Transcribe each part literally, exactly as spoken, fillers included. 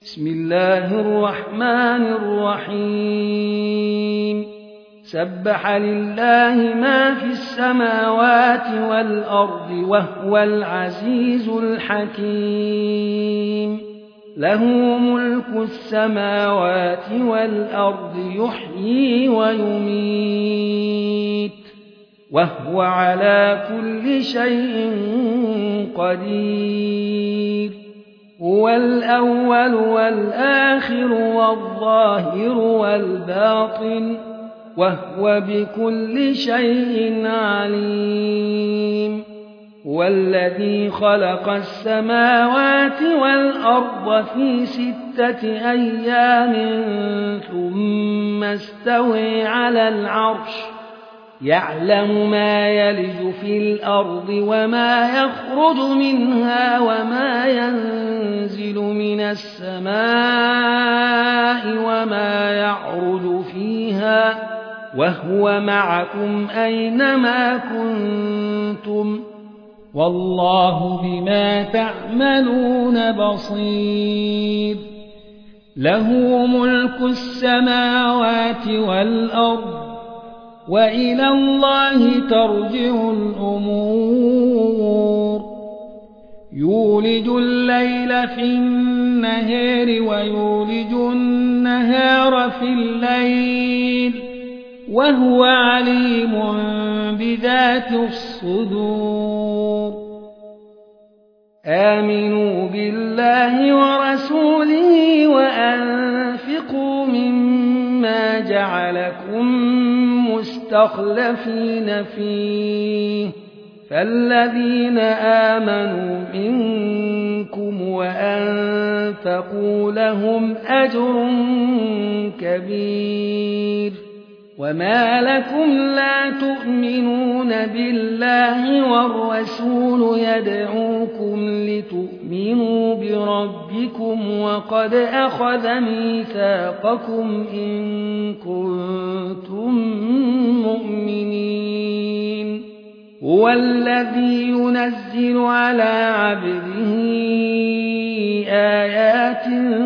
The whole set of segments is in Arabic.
بسم الله الرحمن الرحيم سبح لله ما في السماوات والأرض وهو العزيز الحكيم له ملك السماوات والأرض يحيي ويميت وهو على كل شيء قدير هو الأول والآخر والظاهر والباطن وهو بكل شيء عليم هو الذي خلق السماوات والأرض في ستة أيام ثم استوى على العرش يعلم ما يلج في الأرض وما يخرج منها وما ينزل من السماء وما يعرج فيها وهو معكم أينما كنتم والله بما تعملون بصير له ملك السماوات والأرض وإلى الله ترجع الأمور يولج الليل في النهار ويولج النهار في الليل وهو عليم بذات الصدور آمنوا بالله ورسوله وأنفقوا مما جعلكم مستخلفين فيه فالذين آمنوا منكم وأنفقوا لهم أجر كبير وما لكم لا تؤمنون بالله والرسول يدعوكم لتؤمنوا بربكم وقد أخذ ميثاقكم إن كنتم مؤمنين هو الذي ينزل على عبده آيات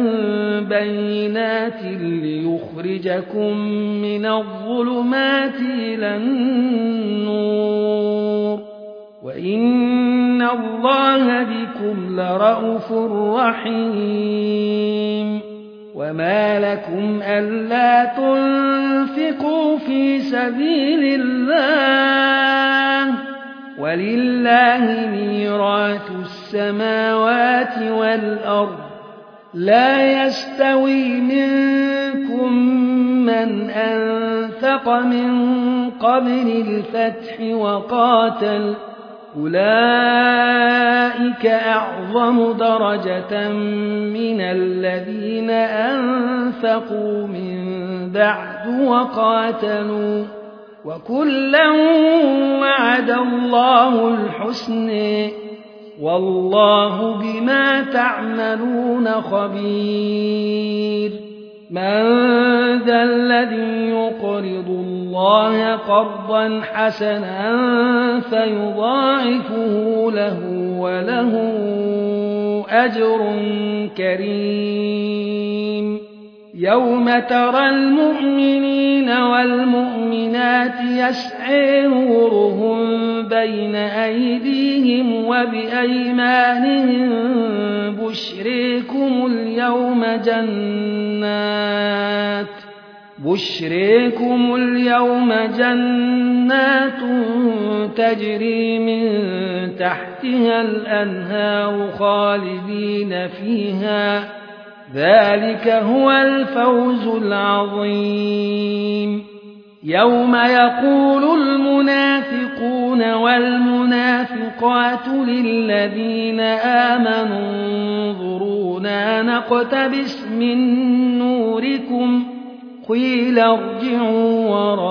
بينات ليخرجكم من الظلمات إلى النور وإن الله بكم لرءوف رحيم وما لكم ألا تنفقوا في سبيل الله ولله ميراث السماوات والأرض لا يستوي منكم من أنفق من قبل الفتح وقاتل أولئك أعظم درجة من الذين أنفقوا من بعد وقاتلوا وكلا وعد الله الحسنى والله بما تعملون خبير من ذا الذي يقرض الله قرضا حسنا فيضاعفه له وله أجر كريم يوم ترى المؤمنين والمؤمنات يسعى نورهم بين أيديهم وبأيمانهم بشريكم اليوم جنات بشريكم اليوم جنات تجري من تحتها الأنهار خالدين فيها ذلك هو الفوز العظيم يوم يقول المنافقون والمنافقات للذين آمنوا انظرونا نقتبس من نوركم قيل ارجعوا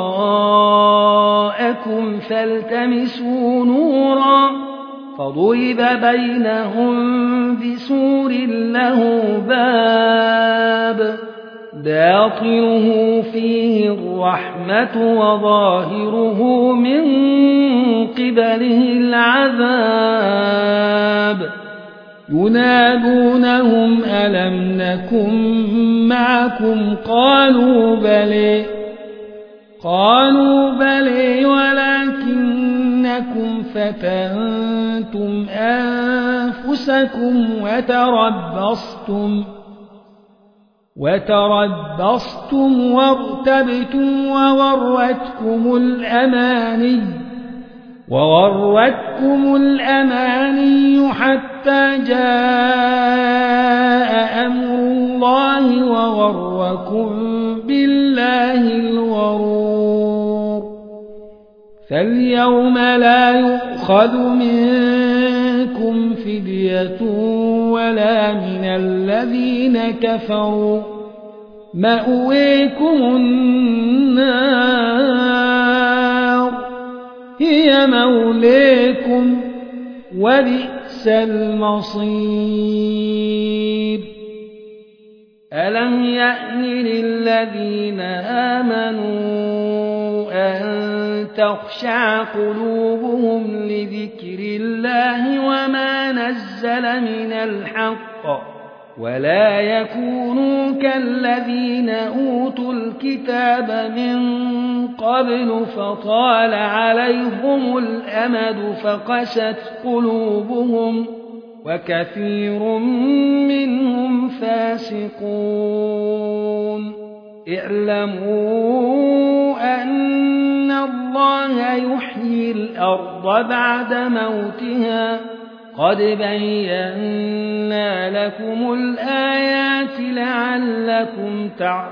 وراءكم فالتمسوا نورا فضرب بينهم بسور له باب باطنه فيه الرحمة وظاهره من قبله العذاب ينادونهم ألم نكن معكم قالوا بلى قالوا بلى ولكنكم فتنتم أنفسكم وتربصتم وتربصتم وارتبتم وغرتكم الأماني وغرتكم الأماني حتى جاء أمر الله وغركم بالله الغرور فاليوم لا يؤخذ منكم فدية ولا من الذين كفروا مأويكم النار هي موليكم وبئس المصير ألم يأن للذين آمنوا أن تخشع قلوبهم لذكر الله وما نزل من الحق ولا يكونوا كالذين أوتوا الكتاب من قبل فطال عليهم الأمد فقست قلوبهم وكثير منهم فاسقون اعلموا أن الله يحيي الأرض بعد موتها قد بينا لكم الآيات لعلكم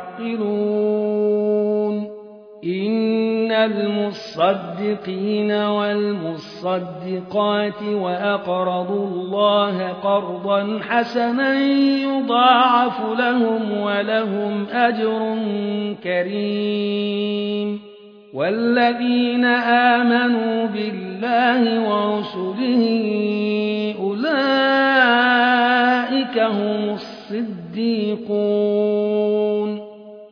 تعقلون إن المصدقين والمصدقات وأقرضوا الله قرضا حسنا يضاعف لهم ولهم أجر كريم والذين آمنوا بالله ورسله أولئك هم الصديقون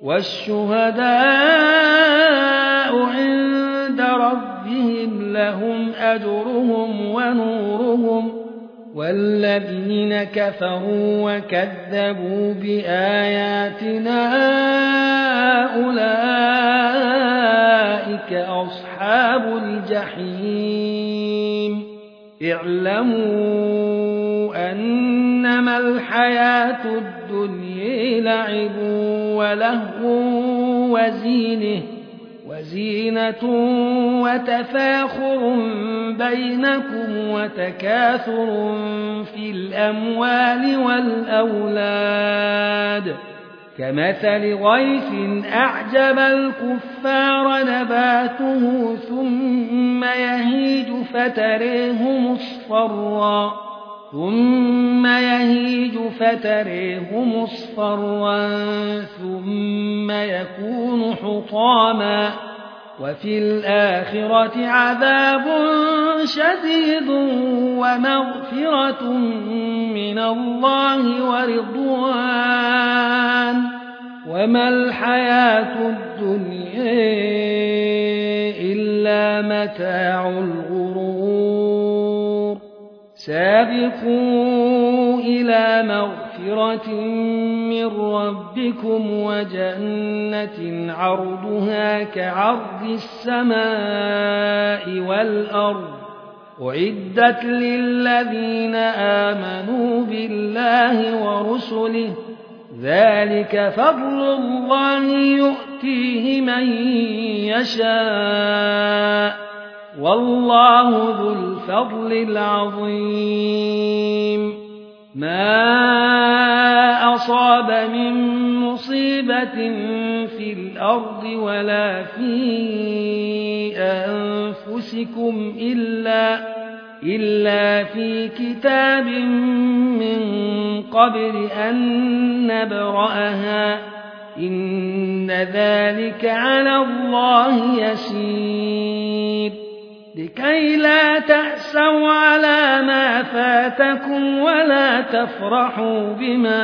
والشهداء عند ربهم لهم أجرهم ونورهم والذين كفروا وكذبوا بآياتنا أولئك أصحاب الجحيم اعلموا أنما الحياة الدنيا لعب ولهو وزينه وزينة وتفاخر بينكم وتكاثر في الأموال والأولاد كمثل غيث أعجب الكفار نباته ثم يهيج فتريه مصفرا ثم يهيج فتريه مصفرا ثم يكون حطاما وفي الآخرة عذاب شديد ومغفرة من الله ورضوان وما الحياة الدنيا إلا متاع الغرور سابقوا إلى مغفرة من ربكم وجنة عرضها كعرض السماء والأرض أعدت للذين آمنوا بالله ورسله ذلك فضل الله يؤتيه من يشاء والله ذو الفضل العظيم ما أصاب من مصيبة في الأرض ولا في أنفسكم إلا, إلا في كتاب من قبل أن نبرأها إن ذلك على الله يسير لكي لا تأسوا على ما فاتكم ولا تفرحوا بما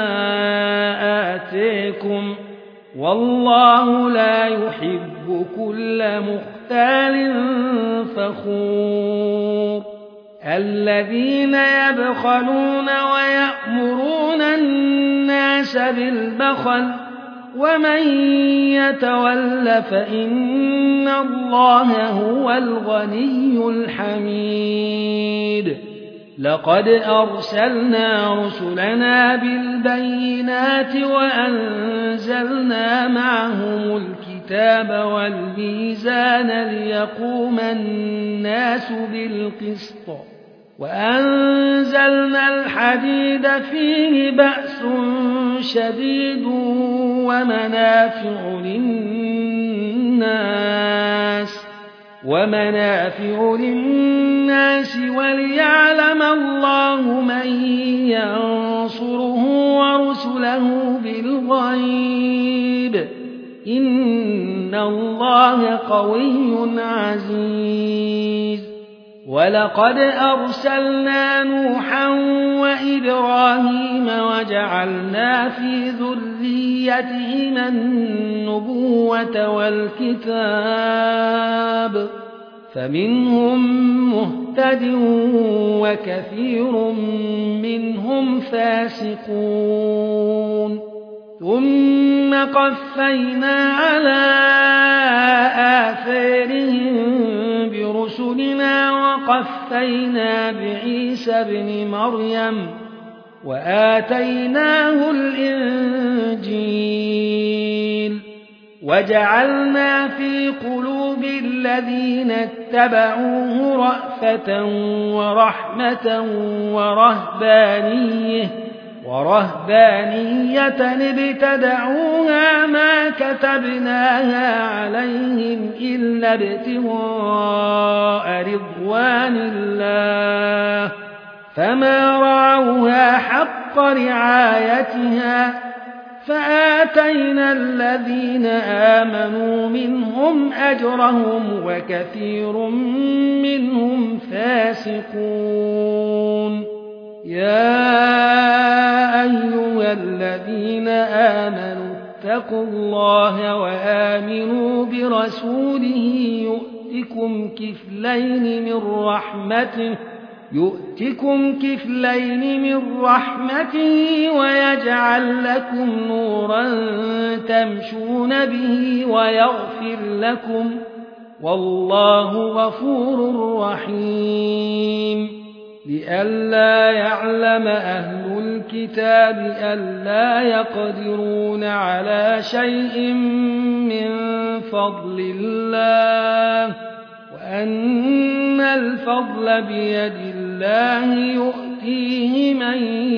آتيكم والله لا يحب كل مختال فخور الذين يبخلون ويأمرون الناس بالبخل ومن يتول فإن الله هو الغني الحميد لقد أرسلنا رسلنا بالبينات وأنزلنا معهم الكتاب والميزان ليقوم الناس بالقسط وأنزلنا الحديد فيه بأس شديد ومنافع للناس ومنافع للناس وليعلم الله من ينصره ورسله بالغيب إن الله قوي عزيز ولقد أرسلنا نوحا وإبراهيم وجعلنا في ذريتهما النبوة والكتاب فمنهم مهتد وكثير منهم فاسقون ثم قفينا على آثارهم برسلنا وقفينا بعيسى ابن مريم وآتيناه الإنجيل وجعلنا في قلوب الذين اتبعوه رأفة ورحمة ورهبانية ورهبانية ابتدعوها ما كتبناها عليهم إلا ابتغاء رضوان الله فما رعوها حق رعايتها فآتينا الذين آمنوا منهم أجرهم وكثير منهم فاسقون يا أيها الذين آمنوا اتقوا الله وآمنوا برسوله يؤتكم كفلين من رحمته يؤتكم كفلين من رحمته ويجعل لكم نورا تمشون به ويغفر لكم والله غفور رحيم لئلا يعلم أهل الكتاب ألا يقدرون على شيء من فضل الله وأن الفضل بيد الله يؤتيه من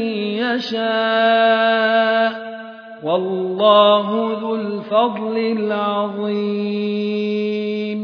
يشاء والله ذو الفضل العظيم